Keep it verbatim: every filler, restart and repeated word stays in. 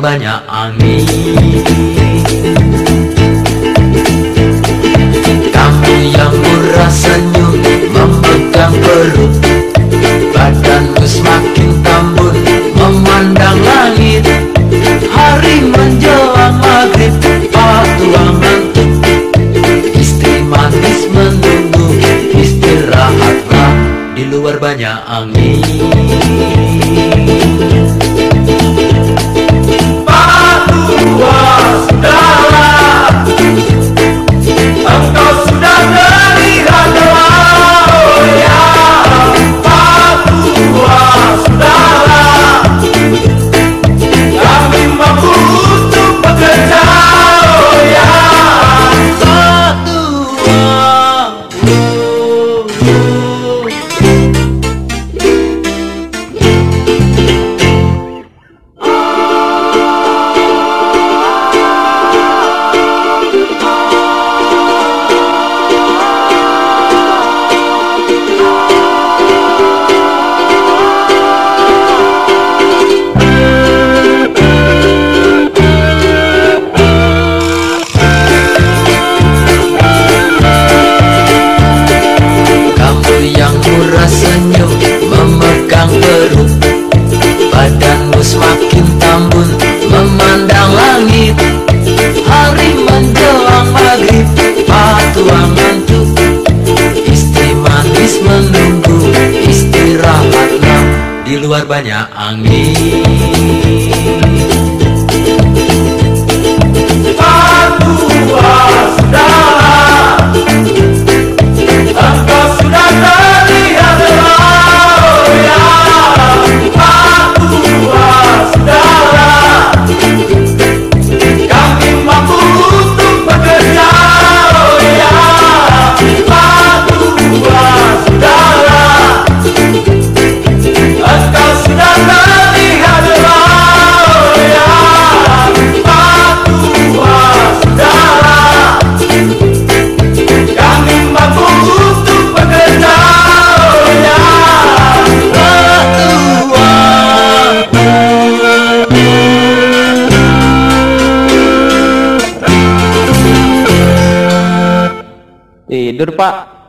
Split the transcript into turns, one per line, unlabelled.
banyak angin. Kamu yang murah senyum memegang perut, badanmu semakin tambun memandang langit. Hari menjelang maghrib, Pak tua ngantuk, istri manis menunggu. Istirahatlah, di luar banyak angin.
Pak tua sudahlah, engkau sudah terlihat oh ya. Pak tua sudahlah, kami mampu untuk bekerja oh ya.
Pak tua, murah senyum memegang perut, badanmu semakin tambun memandang langit. Hari menjelang maghrib, Pak tua ngantuk, istri manis menunggu. Istirahatlah, di luar banyak angin.
Pak tua sudahlah, engkau sudah terlihat oh ya. Pak tua sudahlah, kami mampu untuk bekerja oh ya. Pak tua sudahlah, engkau sudah terlihat oh ya. Pak tua sudahlah, kami mampu untuk bekerja oh ya.
Pak tua,
Tidur, Pak.